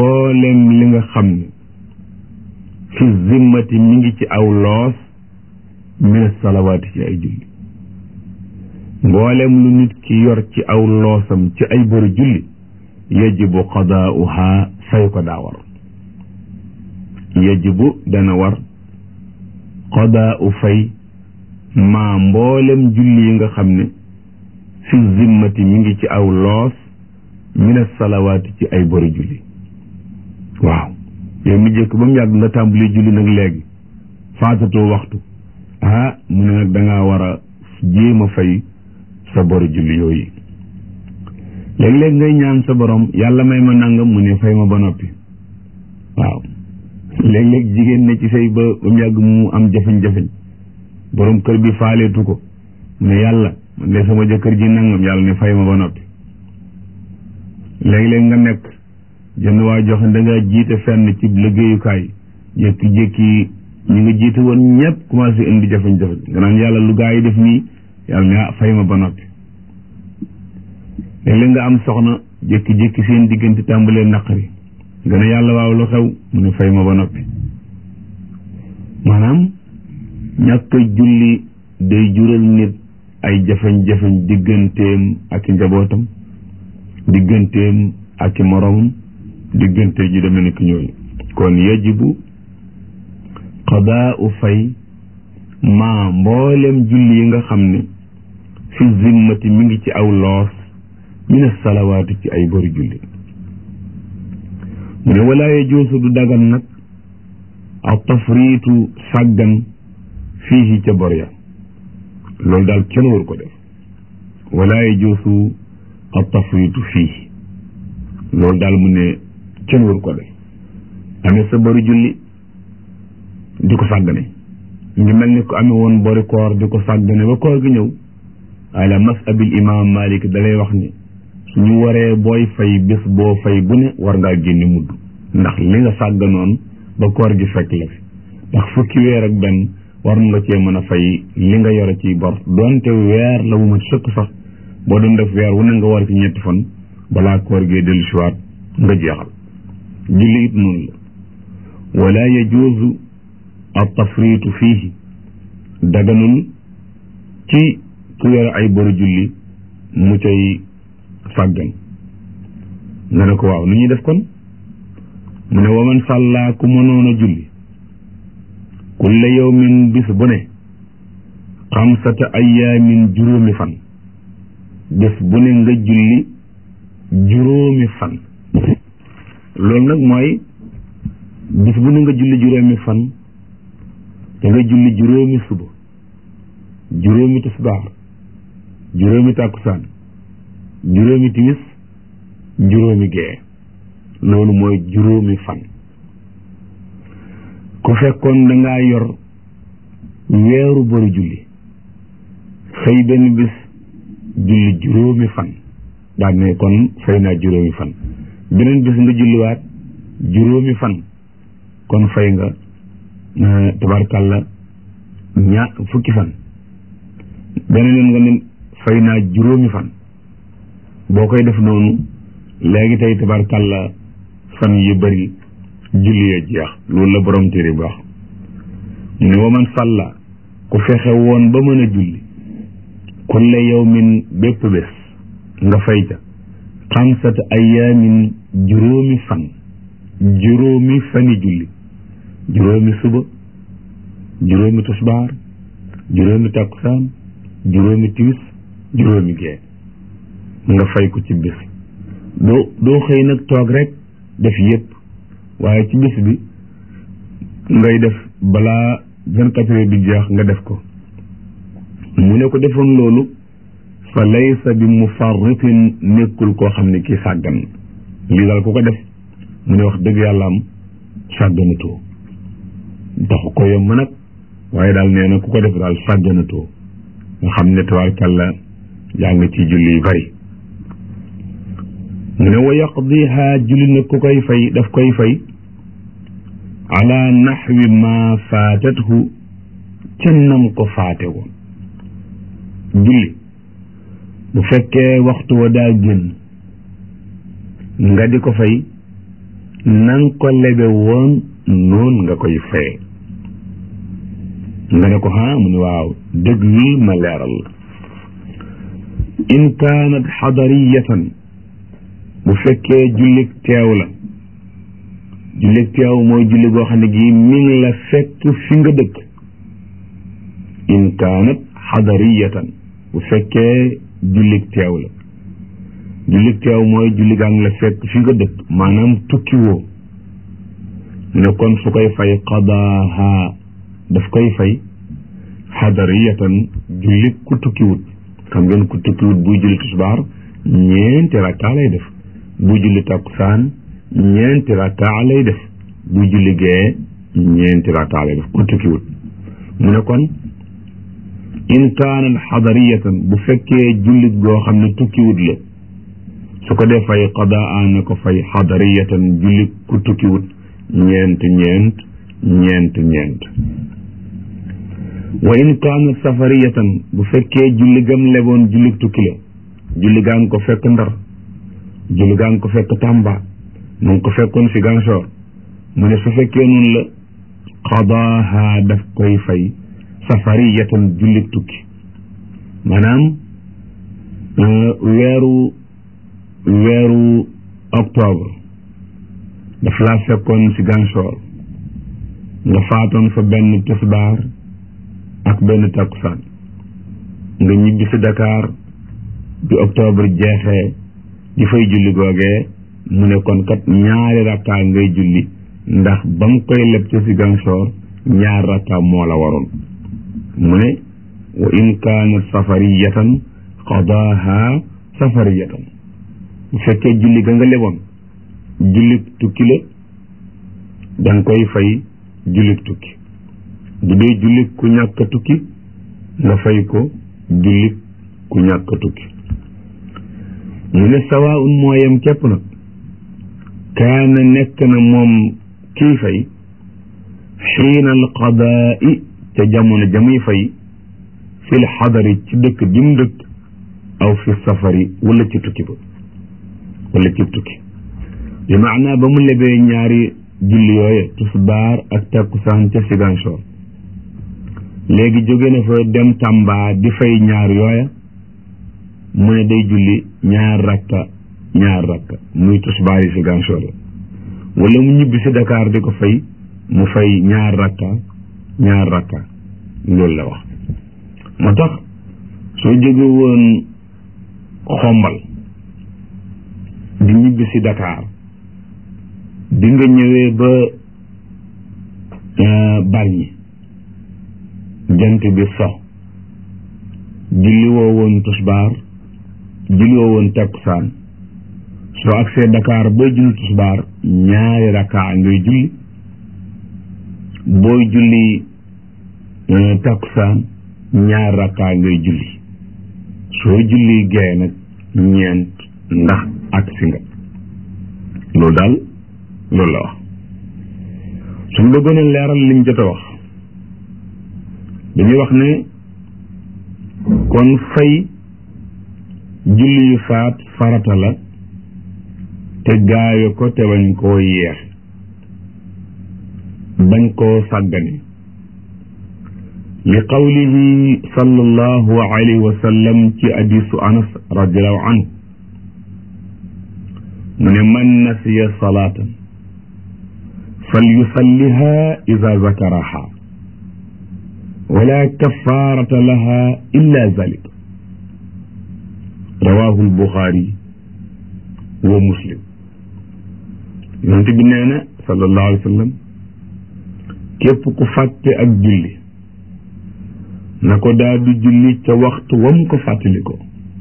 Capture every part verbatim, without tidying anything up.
mboolem li nga xam ne fi zimmati mi ngi ci aw loos min salawaati ci ay julli mboolem lu nit ki yor ci aw loosam ci ay bëri julli yajibu qadaa'uha fay ko daa war yajibu dana war qadaa'u fay maa mboolem julli yi nga xam ne fi zimmati mi ngi ci aw loos min salawaati ci ay bëri julli waaw yow mi jëkk ba mu yàgg nga tàmbali julli nag léegi faatatoo waxtu ah mu ne nag dangaa war a jéem a fay sa boru julli yooyu léeg-léeg ngay ñaan sa borom yàlla may ma nangam mu ne fay ma ba noppi waaw léeg-léeg jigéen ne ci say ba ba mu yàgg mu am jafeñ-jafeñ borom kër bi faaleetu ko mu ne yàlla man de sama jëkkër ji nangam yàlla ne fay ma ba noppi léeg-léeg nga nekk jënd waa joxe da ngaa jiite fenn ci liggéeyukaay jékki-jékki ñi nga jiite woon ñëpp commencé indi jafe-jafe nga naan yàlla lu gaa yi def nii yàlla ne ah fay ma ba noppi léeg-léeg nga am soxna jékki-jékki seen diggante tàmbalee naqari nga ne yàlla waaw lu xew mu ne fay ma ba noppi maanaam ñàkk julli day jural nit ay jafeñ-jafeñ digganteem ak i njabootam digganteem ak i moroomam diggante ji deme ni ki ñooñu kon yajibu qadaa'u fay maa mboolem julli yi nga xam ne fi zimmati mi ngi ci aw loos min salawaati ci ay bëri julli mu ne walaa yajuusu du dagan nag aw tafriitu sàggan fii ca bor ya loolu daal kenn waru ko def walaa yajuusu aw tafriitu fii loolu daal mu ne kenn waru ko def amee sa bëri julli di ko sàggane ngi mel ni ko amee woon bori koor di ko sàggane ba koor gi ñëw ala masabil imam Malik dalay wax ni suñu waree booy fay bés boo fay bu ne war ngaa génne mudd ndax li nga sàgganoon ba koor gi fekk la fi ndax fukki weer ak benn war nga cee mën a fay li nga yore ci bor doonte weer la wu ma sëkk sax boo doon def weer wu ne nga war ci ñetti fan balaa koor gee dellu siwaat nga jeexal julli it noonu la wala yajuuzu at-tafriitu fiihi daganul ci ku yore ay boru julli mu cay sàggan nga ne ko waaw nu ñuy def kon mu ne waman sàllaa ku mënoon a julli kulla yawmin bis bu ne xamsata ayaamin juróomi fan bis bu ne nga julli juróomi fan loolu nag mooy bis bu ne nga julli juróomi fan da nga julli juróomi suba juróomi tisbaar juróomi tàkkusaan juróomi timis juróomi gee loolu mooy juróomi fan ku fekkoon dangaa yor weeru bari julli xëy benn bis julli juróomi fan daal ne kon fay naa juróomi fan beneen bis nga julliwaat juróomi fan kon fay nga tabarkàlla ñaa fukki fan beneen yoon nga ne fay naa juróomi fan boo koy def noonu léegi tey tabarkàlla fan yu bari julli ya jeex loolu la borom téere bu wax mu ne waman sàlla ku fexe woon ba mën a julli kulla yawmin bépp bés nga fay ca xamsata ayaamin juróomi fan juróomi fani julli juróomi suba juróomi tisbaar juróomi takkusaan juróomi timis juróomi gee nga fay ko ci bis doo doo xëy nag toog rek def yépp waaye ci bis bi ngay def balaa vingt-quatre heures bi jeex nga def ko mu ne ko defoon loolu fa laysa bi mufarritin nekkul koo xam ne kii sàggan lii daal ku ko def mu ne wax dëgg yàlla am sàgganatoo taxu ko yomb nag waaye daal nee na ku ko def daal sàgganatoo nga xam ne tabaarkalla yaa ngi ci julli yu bari mu ne wa yaqdiha julli nag ku koy fay daf koy fay ala naxwi ma faatathu ca nam ko faate woon julli bu fekkee waxtu wa daa génn nga di ko fay na nga ko lebe woon noonu nga koy faye. nga ne ko ha mu ne waaw déglul ma leeral la. in kaanat xadariyatan bu fekkee jullit teew la, jullit teew mooy julli boo xam ne gii mi ngi la fekk fi nga dëkk. in kaanat xadariyatan bu fekkee jullit teew la, jullit teew mooy julli gaa ngi la fekk fi nga dëkk maanaam tukki woo ne kon su koy fay qadaaha daf koy fay xadariyatan jullit ku tukkiwut. xam ngeen ku tukkiwut buy julli tisbaar ñeenti rakkaa lay def, buy julli takkusaan ñeenti rakkaa lay def, buy julli gee ñeenti rakkaa lay def ku tukkiwut. mu ne kon in kaanat xadariyatan bu fekkee jullit goo xam ne tukkiwut la, su ko dee fay qadaa na ko fay xadariyatan jullit ku tukkiwut ñeent ñeent ñeent ñeent. wa in kaanat safariyatan bu fekkee julli gam leboon julli tukki la, julli gaa ngi ko fekk Ndar, julli gaa ngi ko fekk Tamba, mu ngi ko fekkoon Ziguinchor. mu ne su fekkee noonu la qadaaha daf koy fay safariyatan julli tukki. maanaam weeru weeru octobre daf laa fekkoon Ziguinchor nga faatoon fa benn tisbaar ak benn takkusaan, nga ñibbi si Dakar bi octobre jeexee di fay julli googee. mu ne kon kat ñaari rakkaa ngay julli ndax ba nga koy leb ci Ziguinchor ñaar rakkaa moo la waroon. mu ne wa in kaanat safariyatan qadaaha safariyatan bu fekkee julli ga nga leboon julli tukki la danga koy fay julli tukki. bu dee julli ku ñàkk tukki nga fay ko julli ku ñàkk tukki. mu ne sawaa'un mooyam képp nag kaana nekk na moom kii fay xiina al qadaa'i ca jamono jamuy fay fil xadari ci dëkk bi mu dëkk aw fi safari wala ci tukki ba wala ci tukki. bi maanaa ba mu lebee ñaari julli yooye tisbaar ak takkusaan ca Ziguinchor, léegi jóge na fa dem Tamba di fay ñaar yooya, mu ne day julli ñaar rakka ñaar rakka muy tisbaar yi Ziguinchor la, wala mu ñibbi si Dakar di ko fay mu fay ñaar rakka ñaar rakka. loolu la wax. moo tax soo jóge woon Xombal di ñibbi si Dakar bi nga ñëwee ba Bargny jant bi so, julli woo woon tisbaar julli woo woon takkusaan, soo agsee Dakar booy julli tisbaar ñaari rakkaa ngay julli, booy julli takkusaan ñaari rakkaa ngay julli, soo julli gee nag ñeent ndax agsi nga. loolu daal loolu la wax. suñ bëggoon a leeral liñ jot a wax dañuy wax ne kon fay julli yu faat farata la te gaawe ko te bañ koo yeex bañ koo sàggane li qawlihi sallallahu alayhi wa sallam ci hadiisu Anas radiallahu anhu mu ne man nasiya salaatan falyusalliha ida zakaraha wala kafarata laha illa zalik rawahu albuxaari wa muslim. yonent bi nee na sallallahu alayhi wa sallam képp ku fàtte ak julli na ko daal di julli ca waxtu wam ko fàttali ko,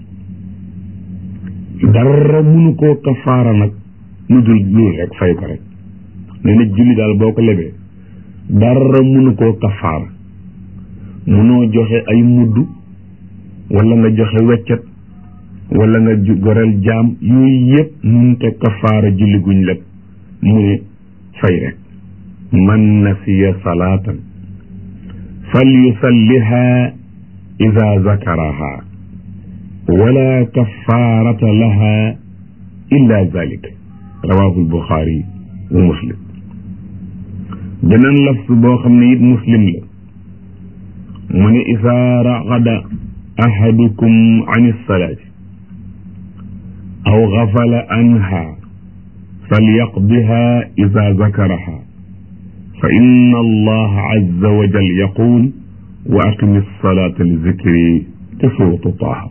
dara munu koo kafaara nag lu dul loolu rek fay ko rek. nee na julli daal boo ko lebee dara munu koo kafaara, munoo joxe ay mudd wala nga joxe weccet wala nga goreel jaam, yooyu yëpp munute kafaara julli guñ leb. mu ne fay rek. man nasiya salaatan falyusalliha ida zakaraha wala kafarata laha illa zalik rawahu albuxaari wa muslim beneen lafs boo xam ne it muslim la mu ne isaa raqada ahadukum an ilsalaati aw gafala anha falyaqdiha ida zakaraha fa inna allaha azza wa jal yaqul wa aqimi alsalata li zikri te suratu taaha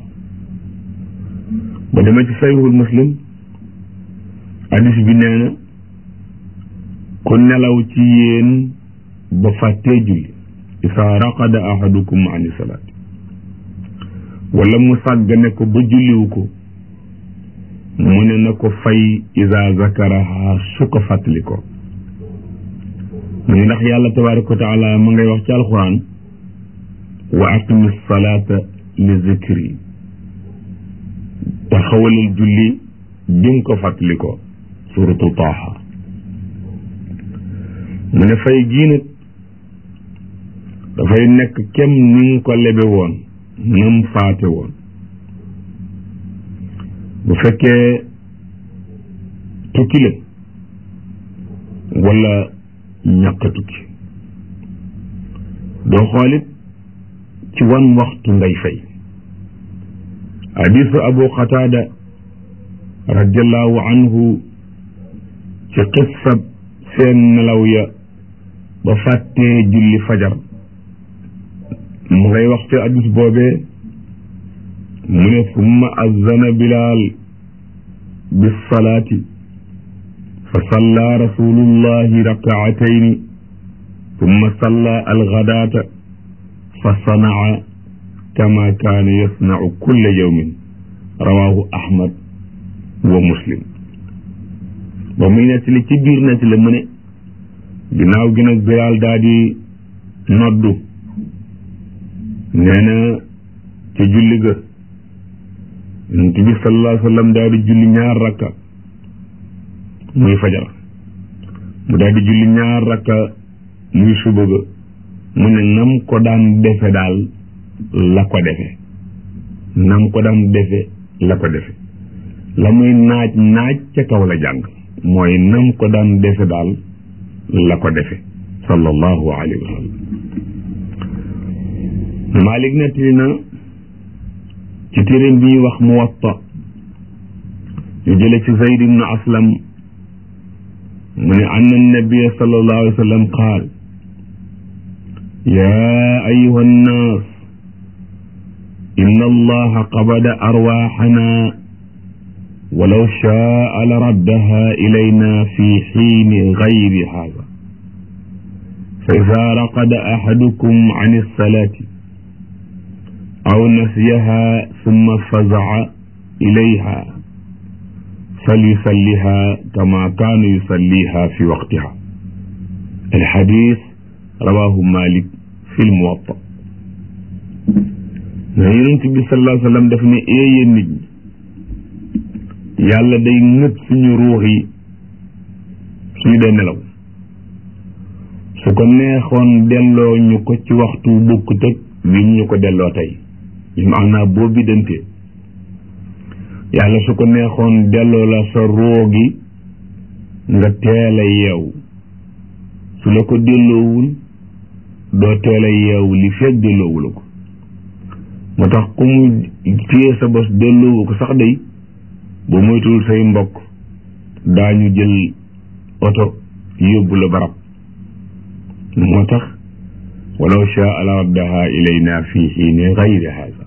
ba dama ci sayhul muslim hadis bi nee na ku nelaw ci yéen ba fàttee julli isaa raqada ahadukum an salaati wala mu sàggane ko ba julliwu ko mu ne na ko fay ida zakaraha su ko fàttali ko mu ne ndax yàlla tabaraka wa taala ma ngay wax ci alquran wa aqimi salata li zikri taxawalal julli bi nga ko fàttali ko suratu taaha mu ne fay gii nag dafay nekk kem ni nga ko lebe woon nam faate woon bu fekkee tukki la wala ñàkk tukki doo xoolit ci wan waxtu ngay fay hadisu abu qataada radiallahu anhu ci qissab seen nelaw ya ba fàttee julli fajar mu ngay wax ci hadis boobee mu ne summa azzana bilaal bissalaati fa salla rasulullahi rakaatayni summa salla algadaata fa sanaa kama kaana yasnau kulla yawmin rawahu ahmad wa muslim ba muy nettali ci biir nettali mu ne ginnaaw gi nag bilaal daa di noddu nee na ca julli ga yonent bi sallallahu alayhi wa sallam daa di julli ñaar rakka muy fajar mu daa di julli ñaar rakka muy suba ga mu ne nam ko daan defe daal la ko defe nam ko daan defe la ko defe la muy naaj naaj ca kaw la jàng mooy nam ko daan defe daal la ko defe sallallahu alayhi wa sallam Malik nettali na ci téeréem bi ñuy wax Muwatta ñu jële ci Zayd ibn Aslam mu ne anna nabiyya sallallahu alayhi wa sallam qaal yaa ayyuha nnaas inna allaha qabada arwaaxana walaw shaa la raddaha ilayna fi xiini gayri haada fa idaa raqada ahadukum an alsalaati aw nasiyaha summa fazaca ilayha falyusalliha kama kaana yusalliha fi waqtiha alxadis rawahu malik fi lmuwatta na yonent bi sallallahu alayhi wa sallam daf ne éeyéen nit ñi yàlla day nëb suñu ruux yi suñu dee nelaw su ko neexoon delloo ñu ko ci waxtu bokkut ak wi ñu ko delloo tey ñu maanaam boo biddantee yàlla su ko neexoon delloo la sa ruux gi nga teel a yeewu su la ko delloowul doo teel a yeewu li fekk delloowula ko moo tax ku mu téye sa bos delloowu ko sax day ba moytul say mbokk daañu jël oto yóbbu la barab moo tax walaw shaa la raddaha ilayna fi xiini gayri haada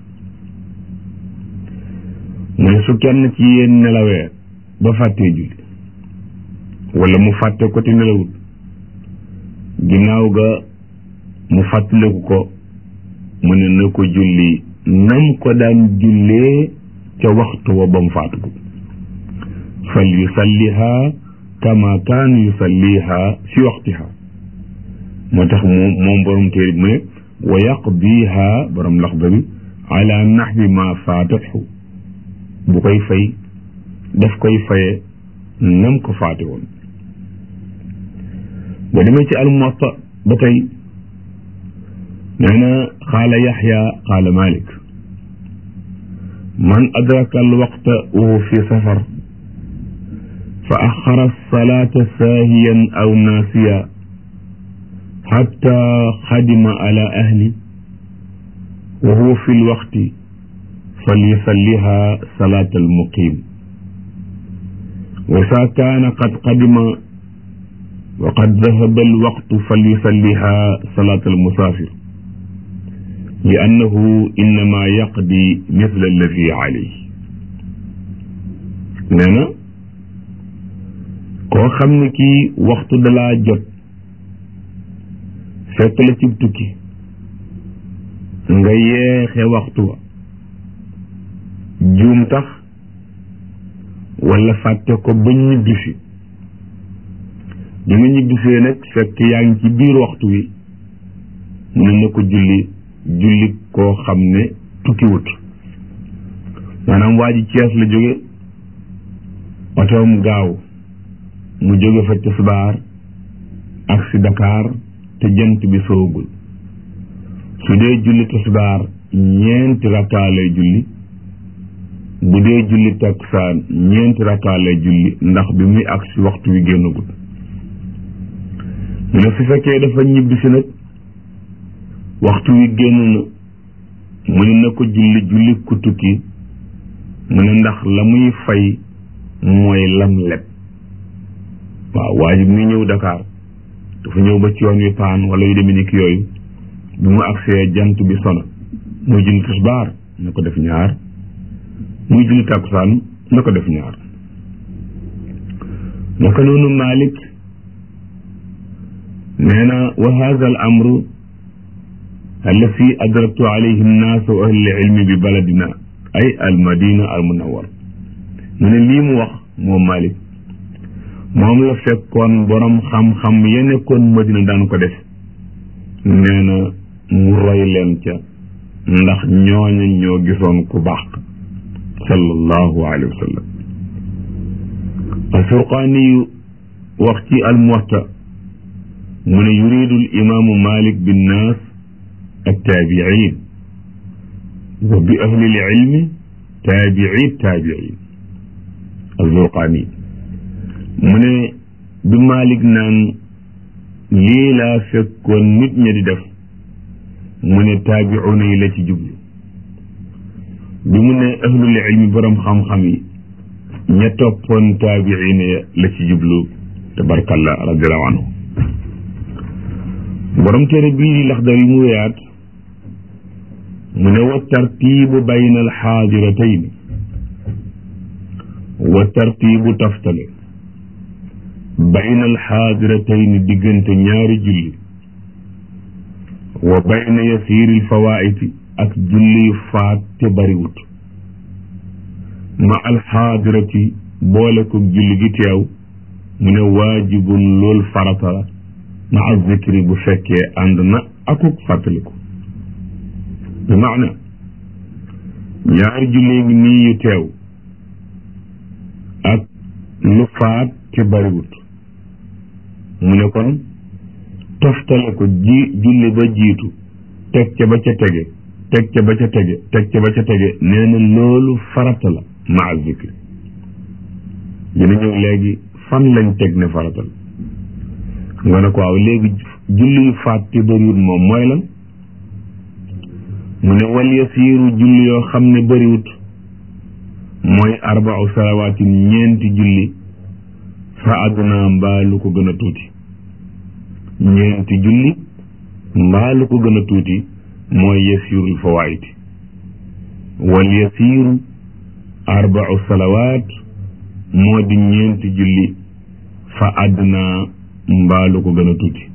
mu ne su kenn ci yéen nelawee ba fàttee julli wala mu fàtte ko te nelawut ginnaaw ga mu fàttaliku ko mu ne na ko julli nam ko daan jullee ca waxtu wa ba mu faatu ko fal yusalliha kama kaana yusalliha fi waqtiha moo tax moom moom borom téere bi mu ne wa yaqdiha borom laxda bi ala naxwi ma faatatu bu koy fay daf koy faye nam ko faate woon ba demee ci al-Muwatta ba tey nee na qaala Yaxya qaala Malik man adraka al waqta wa huwa fi safar fa axara salaata saahiyan aw naasiya xatta xadima ala ahli wa huwa fi lwaqti falyusalliha salaata almuqim wa saa kaana qad qadima wa qad dahaba alwaqtu falyusalliha salaata almusaafir li annahu innama yaqdi misla alladi alayhi. nee na koo xam ne kii waxtu dalaa jot fekk la cib tukki nga yeexe waxtu wa juum tax wala fàtte ko ba ñibbisi bi nga ñibbisee nag fekk yaa ngi ci biir waxtu wi mu ne na ko julli julli koo xam ne tukkiwut. maanaam waa ji Cees la jóge otoom gaaw mu jóge fa tisbaar ak si Dakar te jant bi soogul. su dee julli tisbaar ñeenti rakkaa lay julli, bu dee julli takkusaan ñeenti rakkaa lay julli ndax bi muy ak si waxtu wi génnagul. mu ne su fekkee dafa ñibbisi nag waxtu wi génn na mu ne na ko julli julli ku tukki mu ne ndax la muy fay mooy lam leb. waaw waa ji muy ñëw Dakar dafa ñëw ba ci yoon wi paan wala yu demee ni ki yooyu bi mu agsee jant bi sona muy julli tisbaar na ko def ñaar, muy julli takkusaan na ko def ñaar. naka noonu Malik nee na wa haada al amru allati adraktu alayhi nnaas wa ahli ilmi bi baladina ay al madina al munawwar. mu ne lii mu wax moom Malik moom la fekkoon borom xam-xam ya nekkoon Madina daan ko def. nee na mu roy leen ca ndax ñooñu ñoo gisoon ku baax sallallahu alayhi wa sallam. al-Surqaani wax ci al-Muwatta mu ne yuridu al-imaamu Malik binnaas at-taabi'iin wa bi ahli al-ilmi taabi'i taabi'iin. al-Surqaani mu ne bi Malik naan lii laa fekkoon nit ñi di def mu ne taabi'uuna yi la ci jublu. bi mu ne ahlul ilmi borom xam-xam yi ña toppoon taabi'iina ya la ci jublu tabarkalla radiyallahu anhu. borom téere bii di Laxdari mu weyaat mu ne wa tartiibu bayna alxaadiratayn wa tartiibu taftale bayna alxaadiratayn diggante ñaari julli wa bayna yasiiri alfawaa'iti ak julli yu faat te bariwut ma alxaadirati boole ko julli gi teew mu ne waajibun lool farata la ma zikri bu fekkee ànd na akuk fàttaliku. bi maana ñaari julli ngi nii yu teew ak lu faat te bariwut mu ne kon toftale ko ji julli ba jiitu teg ca ba ca tege teg ca ba ca tege teg ca ba ca tege nee na loolu farata la maa zikri. dina ñëw léegi fan lañ teg ne farata la nga ne ko waaw léegi julli yu faat te bariwut moom mooy lan mu ne wal yasiiru julli yoo xam ne bariwut mooy arba'u salawaatin ñeenti julli fa adna mbaa lu ko gën a tuuti. ñeenti julli mbaa lu ko gën a tuuti mooy yasiirul fawaid. wal yasiiru arba'u salawaat moo di ñeenti julli fa adna mbaa lu ko gën a tuuti.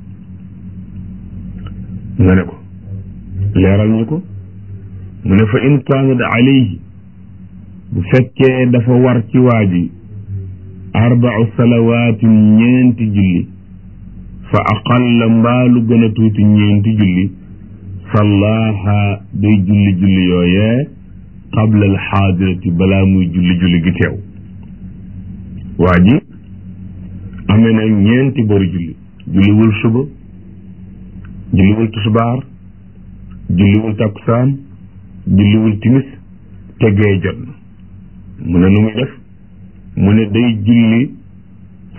nga ne ko leeral ñu ko mu ne fa in kaanat alayhi bu fekkee dafa war ci waa ji arba'u salawaatin ñeenti julli fa aqalla mbaa lu gën a tuuti ñeenti julli sallaaha day julli julli yooyee qabla al xaadirati balaa muy julli julli gi teew. waa ji amee na ñeenti bari julli julliwul suba julliwul tisbaar julliwul takkusaan julliwul timis tegee jot na mu ne nu muy def mu ne day julli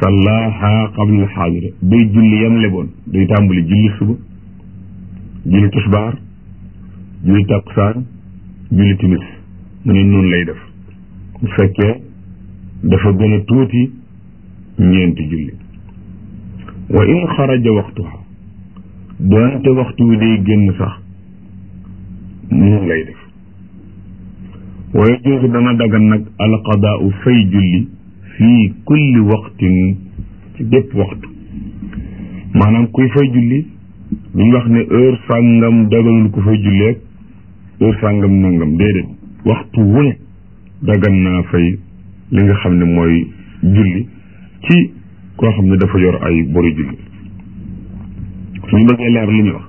sallaha qabla alxaadira day julli yam leboon day tàmbali julli suba julli tisbaar julli takkusaan julli timis mu ne noonu lay def bu fekkee dafa gën a tuuti ñeenti julli wa in xaraja waxtuha doonte waxtu wi day génn sax noonu lay def wa yajuuzu dana dagan nag alqadaau fay julli fii kulli waqtin ci bépp waxtu maanaam kuy fay julli duñ wax ne heure sàngam daganul ku fay julleeg heure sàngam nangam déedéet waxtu wu ne dagan naa fay li nga xam ne mooy julli ci koo xam ne dafa yor ay bori julli suñu bëggee leer li ñu wax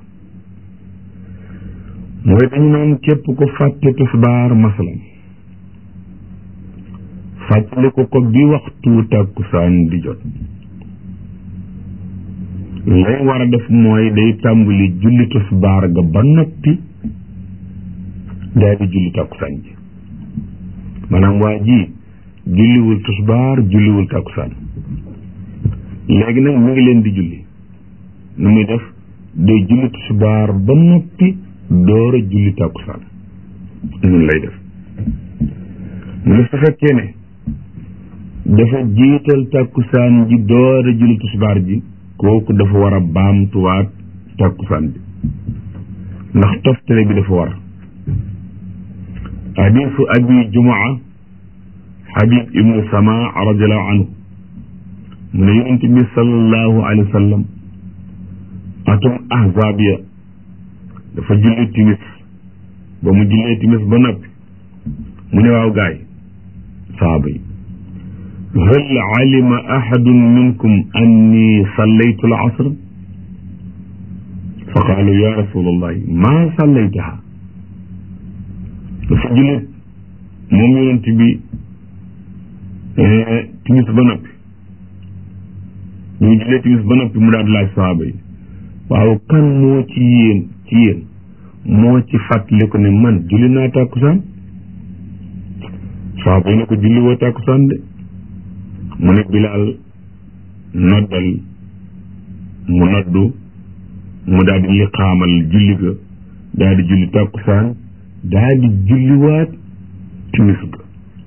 mooy dañu naan képp ko fàtte tisbaar masalan fàttali ko ko bi waxtu tàkkusaan di jot lay war a def mooy day tàmbali julli tisbaar ga ba noppi daal di julli tàkkusaan ji maanaam waa ji julliwul tisbaar julliwul tàkkusaan léegi nag mu ngi leen di julli nu muy def day julli tisbaar ba noppi door a julli tàkkusaan nun lay def mu ne su fekkee ne dafa jiital tàkkusaan ji door a julli tisbaar ji kooku dafa war a baamtuwaat tàkkusaan bi ndax toftale bi dafa war hadiisu abi jumaa habib ibnu sama radiallahu anhu mu ne yonent bi sallallahu alayhi wa sallam atum ahzaab ya dafa julli timis ba mu jullee timis ba noppi mu ne waaw gaay saaba yi hal alima ahadun minkum anni sallaytu al asr fa qaalu ya rasulallahi ma sallaytaha dafa julli moom yonent bi timis ba noppi ñu jullee timis ba noppi mu daal laaj saaba yi waaw kan moo ci yéen ci yéen moo ci fàttali ko ne man julli naa tàkkusaan saaba yi ne ko julli woo tàkkusaan de mu ne bilaal noddal mu noddu mu daal di liqaamal julli ga daal di julli tàkkusaan daal di julliwaat timis ga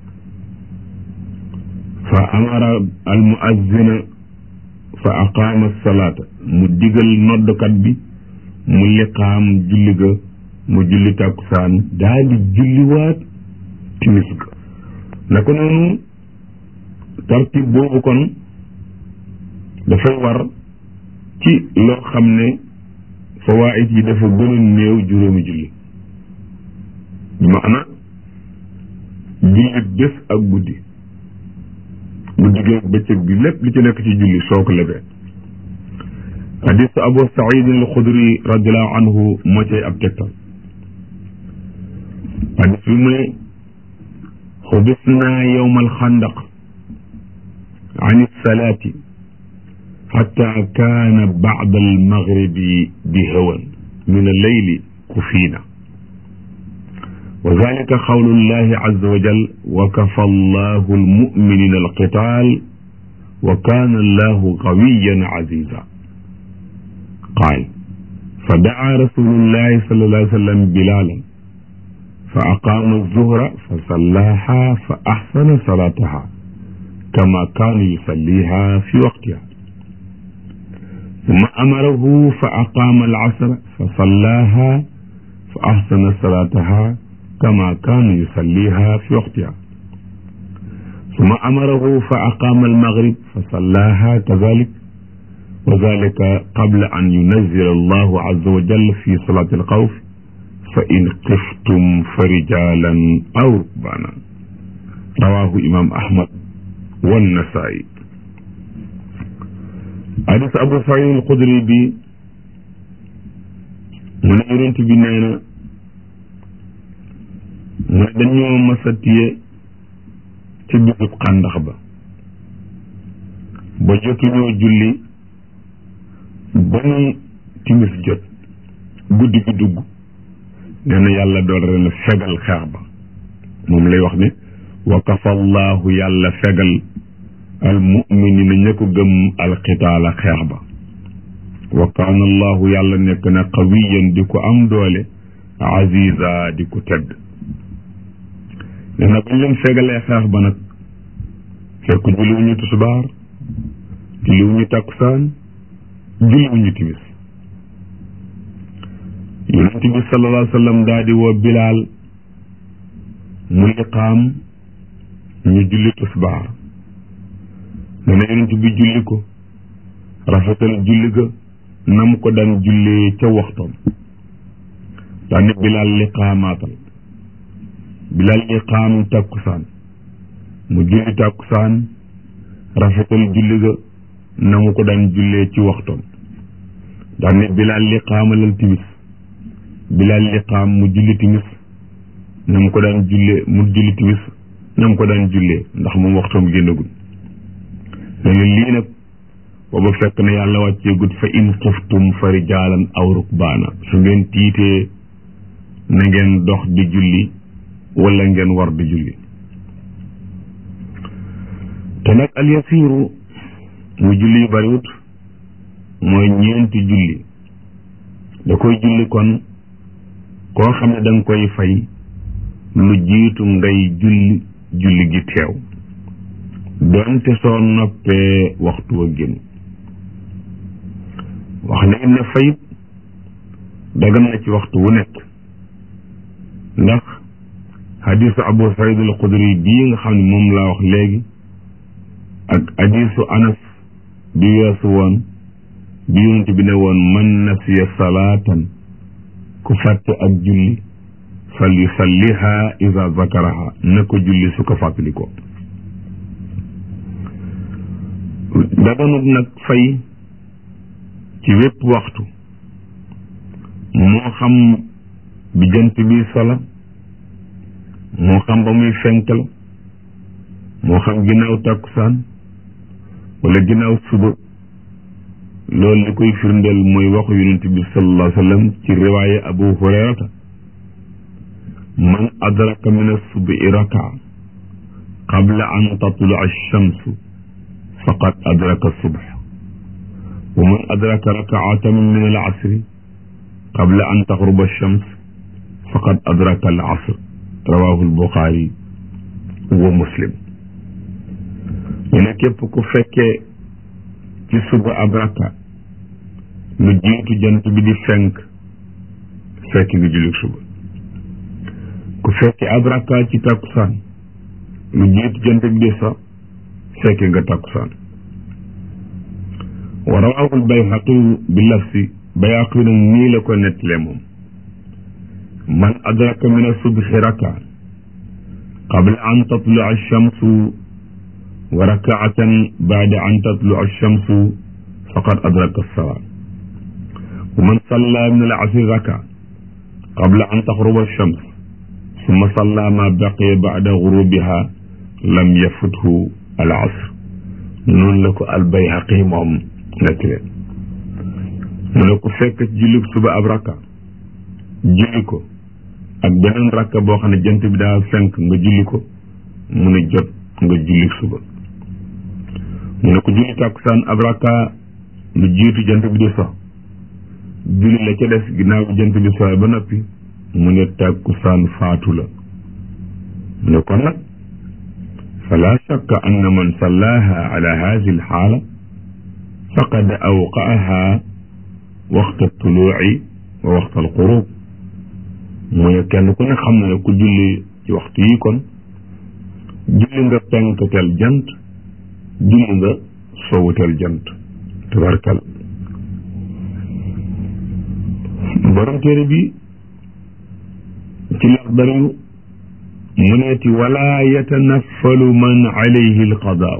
fa amara al muazzina fa aqaama salaata mu digal noddkat bi mu liqaam julli ga mu julli tàkkusaan daal di julliwaat timis ga naka noonu tartib boobu kon dafay war ci loo xam ne fawaid yi dafa gën a néew juróomi julli bi maana julli bés ak guddi guddi gi ak bëccëg bi lépp li ci nekk ci julli soo ko lebee hadis abu saïd al xudri radiallahu anhu moo cay ab tegtal hadis bi mu ne xubisnaa yowma alxandaq an ilsalaati xata kaana bacda almagribi bi hawan min alleyli kufiina wa zalika qawlu llahi azza wa jal wa kafa allahu almuminina alqital wa kaana allahu qawiyan aziza qaal fa daa rasulullahi sallallahu alayhi wa sallam bilalan fa aqaama alzuhra fa sallaha fa axsana salataha kama kaana yusalliha fi waqtiha summa amarahu fa aqaama alasra fa sallaha fa axsana salataha kama kaana yusalliha fi waqtiha summa amarahu fa aqaama almaghrib fa sallaha kadalik wa zalika qabla an yunazzila allahu azza wa jalla fi salati alxawf fa in xiftum fa rijalan aw rukbanan rawahu imam ahmad wannasaa'i hadis abu saïd al-xudri bi mu ne yonent bi nee na mu ne dañoo masa tiye ci bisub xàndax ba ba jotuñoo julli ba nu timis jot guddi gi dugg nee na yàlla dool ren fegal xeex ba moom lay wax ne wa kafa allahu yàlla fegal al muminina ña ko gëm alqitaala xeex ba wa kaana allahu yàlla nekk na qawiyan di ko am doole aziza di ko tedd nee na bañ leen fegalee xeex ba nag fekk julliwuñu tisbaar julliwuñu takkusaan julliwuñu timis yonent bi sallallahu alayhi wa sallam daa di woo bilaal mu liqaam ñu julli tisbaar nee na yonent bi julli ko rafetal julli ga nam ko daan jullee ca waxtoom daane bilaal liqaamaatal bilaal liqaam takkusaan mu julli takkusaan rafetal julli ga na mu ko daan jullee ci waxtoom daane bilaal liqaamalal timis bilaal liqaam mu julli timis na mu ko daan jullee mu julli timis na mu ko daan jullee ndax moom waxtoom génnagul léegi lii nag booba fekk na yàlla wàccee gut fa in xiftum fa rijaalan aw rukbaana su ngeen tiitee na ngeen dox di julli wala ngeen war di julli te nag al yasiiru mu julli yu bariwut mooy ñeenti julli da koy julli kon koo xam ne da nga koy fay lu jiitu ngay julli julli gi teew doonte soo noppee waxtu wa génn wax na it ne fayit dagan na ci waxtu wu nekk ndax hadisu abu saïd al xudri bii nga xam ne moom laa wax léegi ak hadisu anas bi weesu woon bi yonent bi ne woon man nasiya salaatan ku fàtte ak julli fal yusalliha iza zakaraha na ko julli su ko fàttalikoo daganut nag fay ci wépp waxtu moo xam bi jant bi sola moo xam ba muy fenk la moo xam ginnaaw takkusaan wala ginnaaw suba loolu li koy firndeel mooy waxu yonent bi sallallahu alayhi wa sallam ci riwaaya abu hurayrata man adraka min as-subhi raka'a qabla an tatlu'a ash-shamsu faqad adraka as-subh wa man adraka raka'atan min al-'asri qabla an taghruba ash-shams faqad adraka al-'asr rawahu al-Bukhari wa Muslim ñu ne képp ku fekkee ci suba ab rakka lu jiitu jant bi di fenk fekk nga julli suba ku fekkee ab rakka ci takkusaan lu jiitu jant bi di so fekk nga takkusaan wa rawahu al-Bayhaqi bi lafsi Bayhaqi nag nii la ko nettalee moom man adraka min as-subhi raka qabla an tatlu'a ash-shamsu wa raka'atan ba'da an tatlu'a ash-shamsu faqad adraka as-sawa wa man salla min al-'asri raka qabla an taghruba ash-shams thumma salla ma baqiya ba'da ghurubiha lam yafuthu al-'asr noonu la ko al-Bayhaqi moom nettalee mu ne ko fekk julli suba ab rakka julli ko ak beneen rakka boo xam ne jant bi daa fenk nga julli ko mu ne jot nga julli suba mu ne ko julli takkusaan ab rakka lu jiitu jant bi di so julli la ca des ginnaaw bi jant bi sooy ba noppi mu ne takkusaan faatu la mu ne kon nag fala shakka anna man sallaha ala hadhihi al-haala faqad awqa'aha waxta tuluuci wa waxta alxurub mu ne kenn ku ne xam ne ku julli ci waxtu yi kon julli nga penkteel jant julli nga sowuteel jant tabarkal borom téere bi ci Laxdari mu neeti wala yatanaffalu man alayhi alqadaa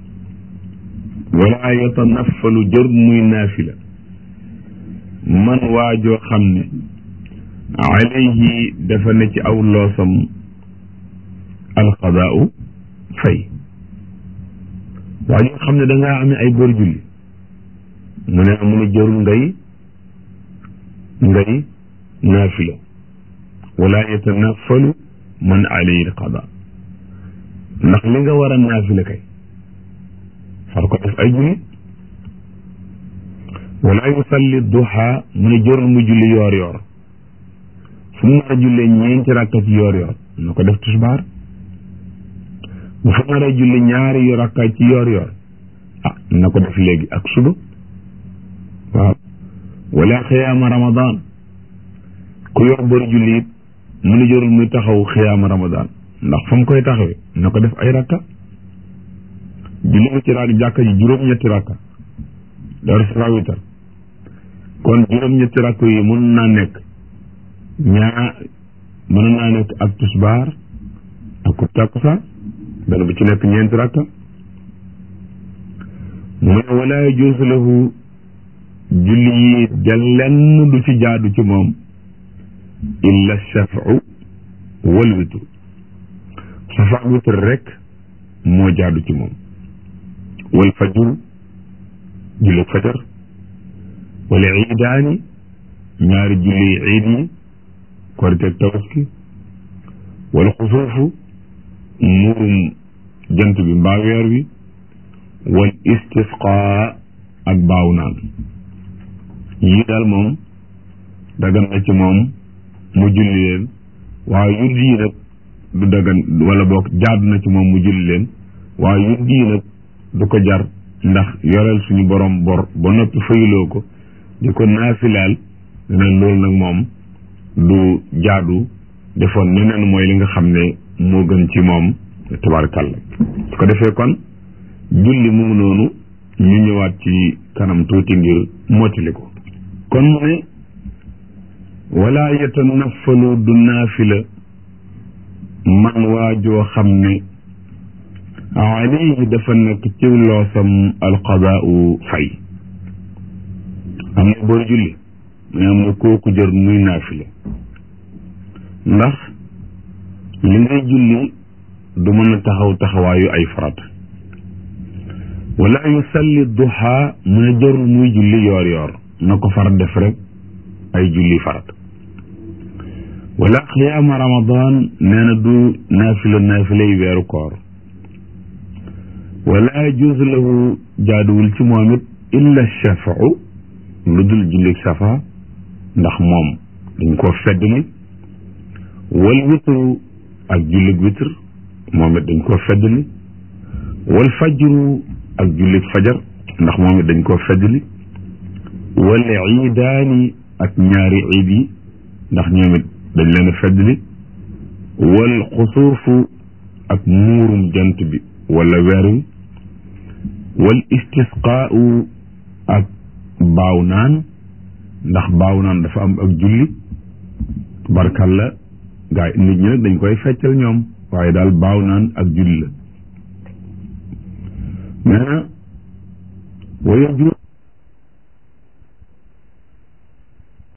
wala yatanaffalu jër muy naafila man waajoo xam ne alayhi dafa ne ci aw loosam alqadaau fay waajoo xam ne dangaa amee ay bor julli mu ne mu ne jërul ngay ngay naafila wala yatanaffalu man alayhi alqadaa ndax li nga war a naafila kay far ko def ay julli. wala yusalli duha mu ne jorul mu julli yoor yoor fu mu nar a jullee ñeenti rakka ci yoor yoor na ko def tisbaar bu fa nar a julli ñaari rakka ci yoor yoor ah na ko def léegi ak suba waaw. wala xiyaama ramadan ku yor bëri julli it mu ne jorul muy taxaw xiyaama ramadan ndax fa mu koy taxawee na ko def ay rakka julli nga ci raak jàkka ji juróom-ñetti rakka door si witar kon juróom-ñetti rakk yi mën naa nekk ñaa mën naa nekk ak tisbaar ak takkusaan benn bu ci nekk ñeenti rakka mu ne wala yajuuzu lahu julli yi del lenn du ci jaadu ci moom illa shaf'u wal witr safa witr rek moo jaadu ci moom wal fajr julli fajar wala iidaani ñaari julli iid yi korite ak tabaski wala xusuufu muurum jant bi mbaa weer wi wal istisqa ak baaw naan yii daal moom dagan na ci moom mu julli leen waaye yurd yi nag du dagan wala boog jaadu na ci moom mu julli leen waaye yurd yi nag du ko jar ndax yoreel suñu borom bor ba noppi fayuloo ko di ko naafilaal dina loolu nag moom du jaadu defoon neneen mooy li nga xam ne moo gën ci moom tabarakàlla su ko defee kon julli mu ngi noonu ñu ñëwaat ci kanam tuuti ngir mottali ko kon mu ne wala yatanaffalu du naafila man waajoo xam ne alayhi dafa nekk ci loosam alqadaau fay am na booy julli mais am na kooku jër muy naafila ndax li ngay julli du mën a taxaw taxawaayu ay farat wala yusalli duha mu ne jarul muy julli yoor yoor na ko far def rek ay julli farat wala qiyaama ramadan nee na du naafila naafila yi weeru koor wala yajuuzu lahu jaaduwul ci moom it illa shafa'u lu dul julli safa ndax moom dañ koo fedd ni wal witru ak jullig witr moom it dañ koo fedd ni wal fajru ak jullig fajar ndax moom it dañ koo fedd ni wal iidaani ak ñaari iid yi ndax ñoom it dañ leen a fedd ni wal xusuufu ak muurum jant bi wala weer wi wal istisqaau ak baaw naan ndax baaw naan dafa am ak julli barkalla gaa yi nit ñi nag dañ koy feccal ñoom waaye daal baaw naan ak julli la nee na wa yajuz